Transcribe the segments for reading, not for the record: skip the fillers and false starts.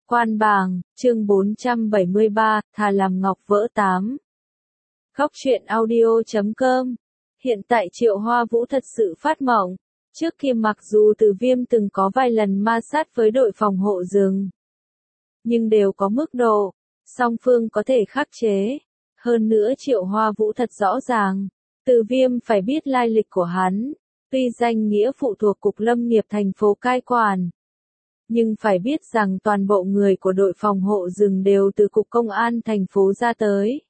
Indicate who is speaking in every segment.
Speaker 1: Quan bàng, chương 473, thà làm ngọc vỡ tám. Góc truyện audio.com. Hiện tại Triệu Hoa Vũ thật sự phát mộng. Trước kia mặc dù Từ Viêm từng có vài lần ma sát với đội phòng hộ rừng, nhưng đều có mức độ, song phương có thể khắc chế. Hơn nữa Triệu Hoa Vũ thật rõ ràng, Từ Viêm phải biết lai lịch của hắn. Tuy danh nghĩa phụ thuộc Cục Lâm nghiệp thành phố cai quản, nhưng phải biết rằng toàn bộ người của đội phòng hộ rừng đều từ Cục Công an thành phố ra tới.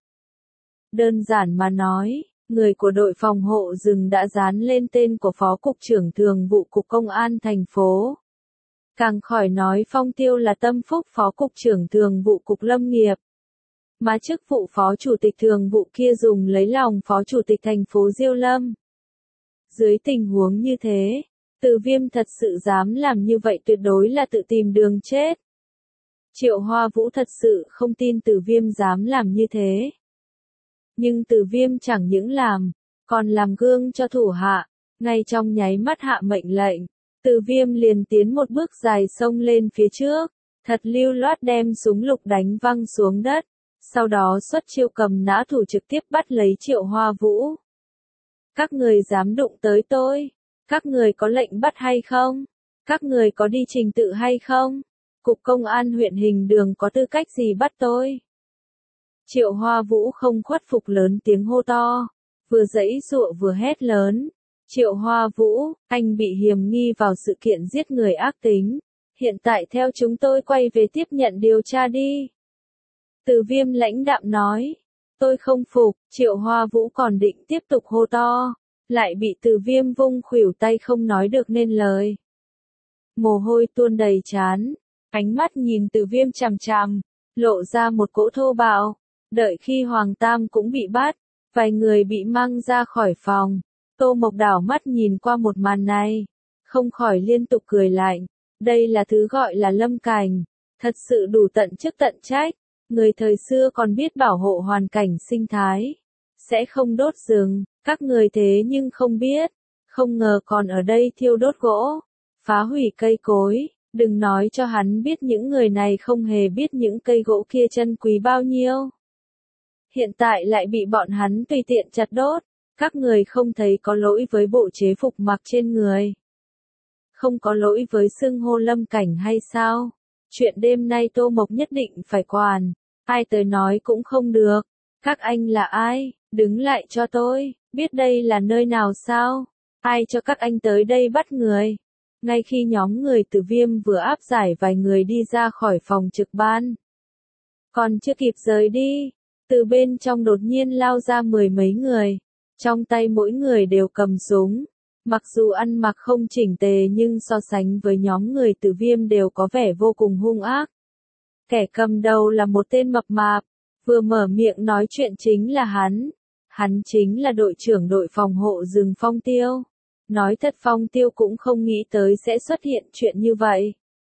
Speaker 1: Đơn giản mà nói, người của đội phòng hộ rừng đã dán lên tên của Phó Cục trưởng Thường vụ Cục Công an thành phố. Càng khỏi nói Phong Tiêu là tâm phúc Phó Cục trưởng Thường vụ Cục Lâm nghiệp. Mà chức vụ Phó Chủ tịch Thường vụ kia dùng lấy lòng Phó Chủ tịch thành phố Diêu Lâm. Dưới tình huống như thế, Từ Viêm thật sự dám làm như vậy tuyệt đối là tự tìm đường chết. Triệu Hoa Vũ thật sự không tin Từ Viêm dám làm như thế. Nhưng Từ Viêm chẳng những làm, còn làm gương cho thủ hạ, ngay trong nháy mắt hạ mệnh lệnh. Từ Viêm liền tiến một bước dài xông lên phía trước, thật lưu loát đem súng lục đánh văng xuống đất, sau đó xuất chiêu cầm nã thủ trực tiếp bắt lấy Triệu Hoa Vũ. Các người dám đụng tới tôi? Các người có lệnh bắt hay không? Các người có đi trình tự hay không? Cục Công an huyện Hình Đường có tư cách gì bắt tôi? Triệu Hoa Vũ không khuất phục lớn tiếng hô to, vừa giãy giụa vừa hét lớn. Triệu Hoa Vũ, anh bị hiềm nghi vào sự kiện giết người ác tính. Hiện tại theo chúng tôi quay về tiếp nhận điều tra đi. Từ Viêm lãnh đạm nói. Tôi không phục, Triệu Hoa Vũ còn định tiếp tục hô to, lại bị Từ Viêm vung khuỷu tay không nói được nên lời. Mồ hôi tuôn đầy trán, ánh mắt nhìn Từ Viêm chằm chằm, lộ ra một cỗ thô bạo. Đợi khi Hoàng Tam cũng bị bắt, vài người bị mang ra khỏi phòng, Tô Mộc đảo mắt nhìn qua một màn này, không khỏi liên tục cười lạnh. Đây là thứ gọi là lâm cảnh, thật sự đủ tận chức tận trách. Người thời xưa còn biết bảo hộ hoàn cảnh sinh thái, sẽ không đốt rừng, các người thế nhưng không biết, không ngờ còn ở đây thiêu đốt gỗ, phá hủy cây cối, đừng nói cho hắn biết những người này không hề biết những cây gỗ kia chân quý bao nhiêu. Hiện tại lại bị bọn hắn tùy tiện chặt đốt, các người không thấy có lỗi với bộ chế phục mặc trên người. Không có lỗi với xưng hô lâm cảnh hay sao? Chuyện đêm nay Tô Mộc nhất định phải quản, ai tới nói cũng không được. Các anh là ai? Đứng lại cho tôi, biết đây là nơi nào sao? Ai cho các anh tới đây bắt người? Ngay khi nhóm người Từ Viêm vừa áp giải vài người đi ra khỏi phòng trực ban, còn chưa kịp rời đi, từ bên trong đột nhiên lao ra mười mấy người, trong tay mỗi người đều cầm súng. Mặc dù ăn mặc không chỉnh tề nhưng so sánh với nhóm người Từ Viêm đều có vẻ vô cùng hung ác. Kẻ cầm đầu là một tên mập mạp, vừa mở miệng nói chuyện chính là hắn. Hắn chính là đội trưởng đội phòng hộ rừng Phong Tiêu. Nói thật Phong Tiêu cũng không nghĩ tới sẽ xuất hiện chuyện như vậy.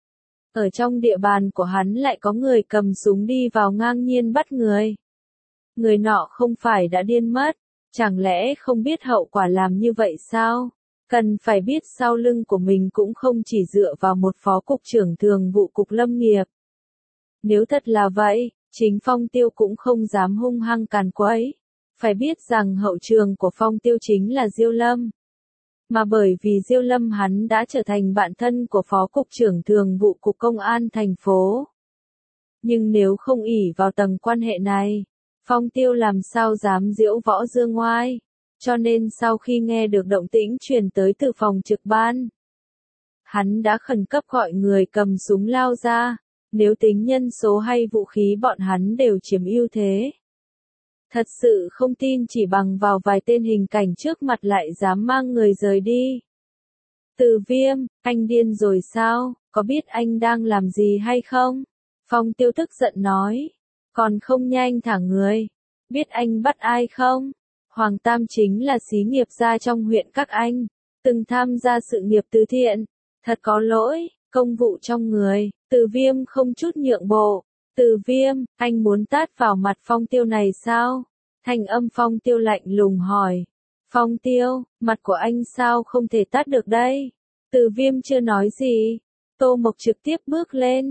Speaker 1: Ở trong địa bàn của hắn lại có người cầm súng đi vào ngang nhiên bắt người. Người nọ không phải đã điên mất, chẳng lẽ không biết hậu quả làm như vậy sao? Cần phải biết sau lưng của mình cũng không chỉ dựa vào một phó cục trưởng thường vụ Cục Lâm nghiệp. Nếu thật là vậy, chính Phong Tiêu cũng không dám hung hăng càn quấy. Phải biết rằng hậu trường của Phong Tiêu chính là Diêu Lâm. Mà bởi vì Diêu Lâm hắn đã trở thành bạn thân của phó cục trưởng thường vụ Cục Công an thành phố. Nhưng nếu không ỷ vào tầng quan hệ này, Phong Tiêu làm sao dám diễu võ dương ngoai. Cho nên sau khi nghe được động tĩnh truyền tới từ phòng trực ban, hắn đã khẩn cấp gọi người cầm súng lao ra. Nếu tính nhân số hay vũ khí bọn hắn đều chiếm ưu thế. Thật sự không tin chỉ bằng vào vài tên hình cảnh trước mặt lại dám mang người rời đi. Từ Viêm, anh điên rồi sao, có biết anh đang làm gì hay không? Phong Tiêu tức giận nói, còn không nhanh thả người, biết anh bắt ai không? Hoàng Tam chính là xí nghiệp gia trong huyện các anh, từng tham gia sự nghiệp từ thiện, thật có lỗi, công vụ trong người. Từ Viêm không chút nhượng bộ. Từ Viêm, anh muốn tát vào mặt Phong Tiêu này sao? Thanh âm Phong Tiêu lạnh lùng hỏi. Phong Tiêu, mặt của anh sao không thể tát được đây? Từ Viêm chưa nói gì. Tô Mộc trực tiếp bước lên,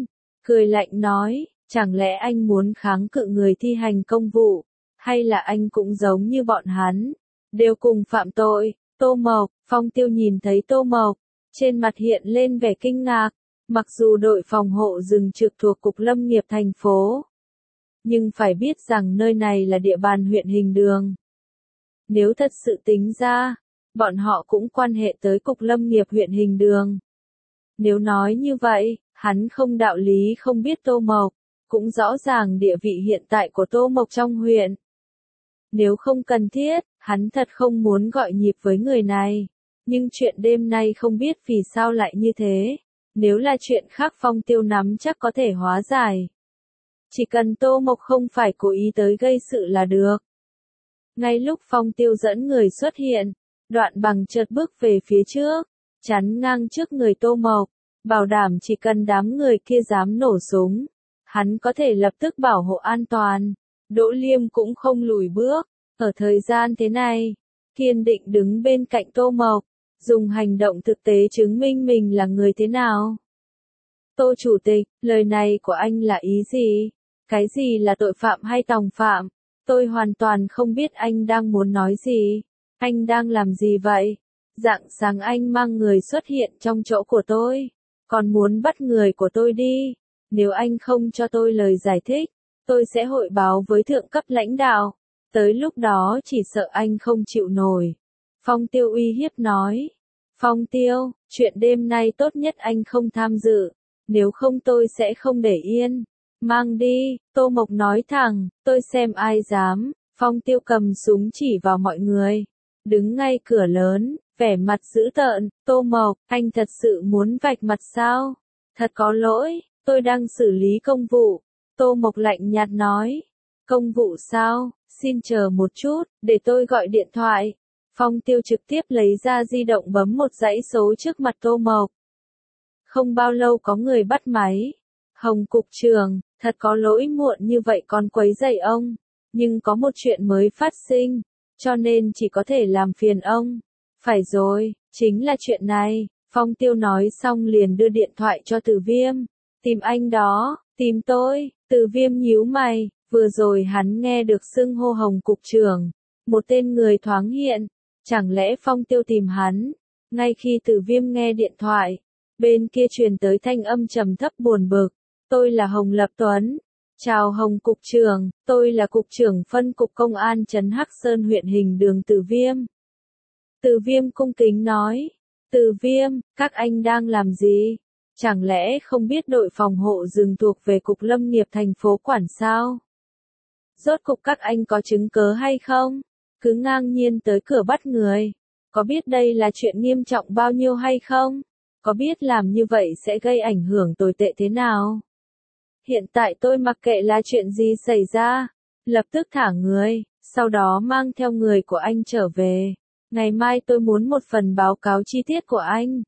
Speaker 1: cười lạnh nói, chẳng lẽ anh muốn kháng cự người thi hành công vụ, hay là anh cũng giống như bọn hắn, đều cùng phạm tội. Tô Mộc, Phong Tiêu nhìn thấy Tô Mộc, trên mặt hiện lên vẻ kinh ngạc, mặc dù đội phòng hộ rừng trực thuộc Cục Lâm nghiệp thành phố, nhưng phải biết rằng nơi này là địa bàn huyện Hình Đường. Nếu thật sự tính ra, bọn họ cũng quan hệ tới Cục Lâm nghiệp huyện Hình Đường. Nếu nói như vậy, hắn không đạo lý không biết Tô Mộc, cũng rõ ràng địa vị hiện tại của Tô Mộc trong huyện. Nếu không cần thiết, hắn thật không muốn gọi nhịp với người này. Nhưng chuyện đêm nay không biết vì sao lại như thế. Nếu là chuyện khác Phong Tiêu nắm chắc có thể hóa giải. Chỉ cần Tô Mộc không phải cố ý tới gây sự là được. Ngay lúc Phong Tiêu dẫn người xuất hiện, Đoạn Bằng chợt bước về phía trước, chắn ngang trước người Tô Mộc, bảo đảm chỉ cần đám người kia dám nổ súng, hắn có thể lập tức bảo hộ an toàn. Đỗ Liêm cũng không lùi bước, ở thời gian thế này, kiên định đứng bên cạnh Tô Mộc, dùng hành động thực tế chứng minh mình là người thế nào. Tô Chủ tịch, lời này của anh là ý gì? Cái gì là tội phạm hay tòng phạm? Tôi hoàn toàn không biết anh đang muốn nói gì. Anh đang làm gì vậy? Rạng sáng anh mang người xuất hiện trong chỗ của tôi, còn muốn bắt người của tôi đi. Nếu anh không cho tôi lời giải thích, tôi sẽ hội báo với thượng cấp lãnh đạo. Tới lúc đó chỉ sợ anh không chịu nổi. Phong Tiêu uy hiếp nói. Phong Tiêu, chuyện đêm nay tốt nhất anh không tham dự. Nếu không tôi sẽ không để yên. Mang đi, Tô Mộc nói thẳng, tôi xem ai dám. Phong Tiêu cầm súng chỉ vào mọi người. Đứng ngay cửa lớn, vẻ mặt dữ tợn. Tô Mộc, anh thật sự muốn vạch mặt sao? Thật có lỗi, tôi đang xử lý công vụ. Tô Mộc lạnh nhạt nói. Công vụ sao? Xin chờ một chút, để tôi gọi điện thoại. Phong Tiêu trực tiếp lấy ra di động bấm một dãy số trước mặt Tô Mộc. Không bao lâu có người bắt máy. Hồng cục trưởng, thật có lỗi muộn như vậy còn quấy rầy ông. Nhưng có một chuyện mới phát sinh, cho nên chỉ có thể làm phiền ông. Phải rồi, chính là chuyện này. Phong Tiêu nói xong liền đưa điện thoại cho Từ Viêm. Tìm anh đó, tìm tôi. Từ Viêm nhíu mày, vừa rồi hắn nghe được xưng hô Hồng cục trưởng. Một tên người thoáng hiện. Chẳng lẽ Phong Tiêu tìm hắn? Ngay khi Từ Viêm nghe điện thoại, bên kia truyền tới thanh âm trầm thấp buồn bực. Tôi là Hồng Lập Tuấn. Chào Hồng cục trưởng, tôi là cục trưởng phân cục công an trấn Hắc Sơn huyện Hình Đường. Từ Viêm. Từ Viêm cung kính nói. Từ Viêm, các anh đang làm gì? Chẳng lẽ không biết đội phòng hộ rừng thuộc về Cục Lâm nghiệp thành phố quản sao? Rốt cục các anh có chứng cớ hay không? Cứ ngang nhiên tới cửa bắt người. Có biết đây là chuyện nghiêm trọng bao nhiêu hay không? Có biết làm như vậy sẽ gây ảnh hưởng tồi tệ thế nào? Hiện tại tôi mặc kệ là chuyện gì xảy ra. Lập tức thả người, sau đó mang theo người của anh trở về. Ngày mai tôi muốn một phần báo cáo chi tiết của anh.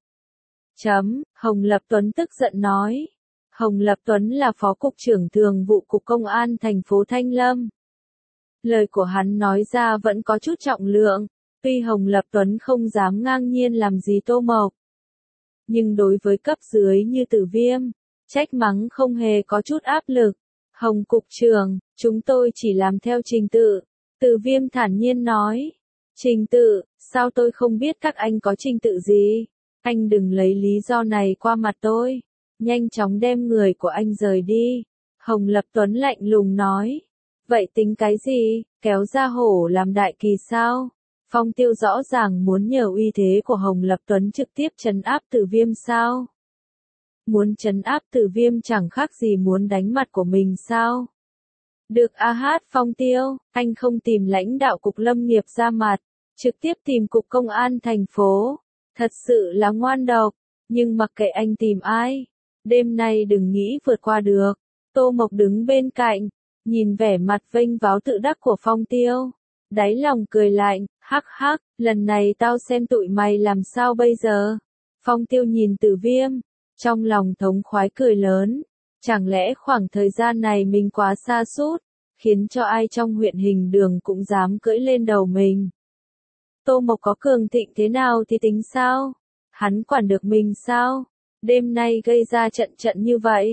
Speaker 1: Hồng Lập Tuấn tức giận nói. Hồng Lập Tuấn là phó cục trưởng thường vụ Cục Công an thành phố Thanh Lâm. Lời của hắn nói ra vẫn có chút trọng lượng, tuy Hồng Lập Tuấn không dám ngang nhiên làm gì Tô Mộc. Nhưng đối với cấp dưới như Từ Viêm, trách mắng không hề có chút áp lực. Hồng cục trưởng, chúng tôi chỉ làm theo trình tự. Từ Viêm thản nhiên nói. Trình tự, sao tôi không biết các anh có trình tự gì? Anh đừng lấy lý do này qua mặt tôi. Nhanh chóng đem người của anh rời đi. Hồng Lập Tuấn lạnh lùng nói. Vậy tính cái gì, kéo ra hổ làm đại kỳ sao? Phong Tiêu rõ ràng muốn nhờ uy thế của Hồng Lập Tuấn trực tiếp trấn áp Từ Viêm sao? Muốn trấn áp Từ Viêm chẳng khác gì muốn đánh mặt của mình sao? Được Phong Tiêu, anh không tìm lãnh đạo Cục Lâm nghiệp ra mặt, trực tiếp tìm Cục Công an thành phố. Thật sự là ngoan độc, nhưng mặc kệ anh tìm ai, đêm nay đừng nghĩ vượt qua được. Tô Mộc đứng bên cạnh, nhìn vẻ mặt vênh váo tự đắc của Phong Tiêu. Đáy lòng cười lạnh, hắc hắc, lần này tao xem tụi mày làm sao bây giờ. Phong Tiêu nhìn Từ Viêm, trong lòng thống khoái cười lớn. Chẳng lẽ khoảng thời gian này mình quá sa sút, khiến cho ai trong huyện Hình Đường cũng dám cưỡi lên đầu mình. Tô Mộc có cường thịnh thế nào thì tính sao? Hắn quản được mình sao? Đêm nay gây ra trận trận như vậy,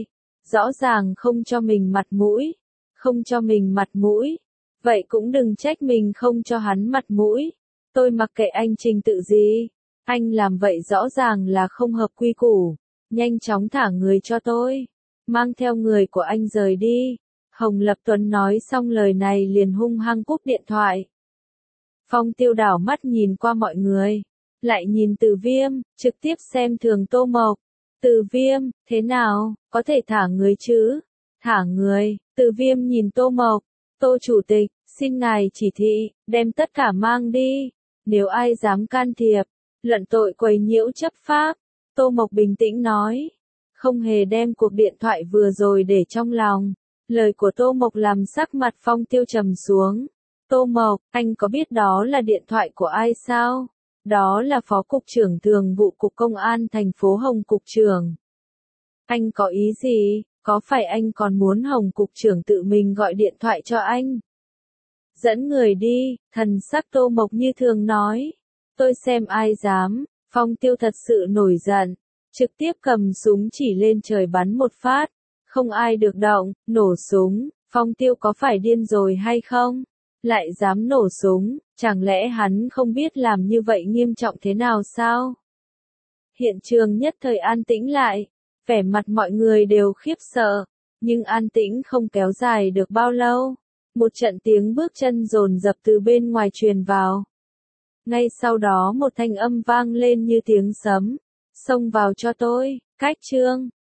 Speaker 1: Rõ ràng không cho mình mặt mũi. Không cho mình mặt mũi. Vậy cũng đừng trách mình không cho hắn mặt mũi. Tôi mặc kệ anh trình tự gì. Anh làm vậy rõ ràng là không hợp quy củ. Nhanh chóng thả người cho tôi. Mang theo người của anh rời đi. Hồng Lập Tuấn nói xong lời này liền hung hăng cúp điện thoại. Phong Tiêu đảo mắt nhìn qua mọi người. Lại nhìn Từ Viêm, trực tiếp xem thường Tô Mộc. Từ Viêm, thế nào, có thể thả người chứ? Thả người, Từ Viêm nhìn Tô Mộc. Tô Chủ tịch, xin ngài chỉ thị, đem tất cả mang đi. Nếu ai dám can thiệp, luận tội quấy nhiễu chấp pháp. Tô Mộc bình tĩnh nói. Không hề đem cuộc điện thoại vừa rồi để trong lòng. Lời của Tô Mộc làm sắc mặt Phong Tiêu trầm xuống. Tô Mộc, anh có biết đó là điện thoại của ai sao? Đó là Phó Cục trưởng Thường vụ Cục Công an thành phố Hồng Cục trưởng. Anh có ý gì? Có phải anh còn muốn Hồng Cục trưởng tự mình gọi điện thoại cho anh? Dẫn người đi, thần sắc Tô Mộc như thường nói. Tôi xem ai dám. Phong Tiêu thật sự nổi giận. Trực tiếp cầm súng chỉ lên trời bắn một phát. Không ai được động, nổ súng. Phong Tiêu có phải điên rồi hay không? Lại dám nổ súng, chẳng lẽ hắn không biết làm như vậy nghiêm trọng thế nào sao? Hiện trường nhất thời an tĩnh lại, vẻ mặt mọi người đều khiếp sợ, nhưng an tĩnh không kéo dài được bao lâu. Một trận tiếng bước chân dồn dập từ bên ngoài truyền vào. Ngay sau đó một thanh âm vang lên như tiếng sấm, xông vào cho tôi, cách chương.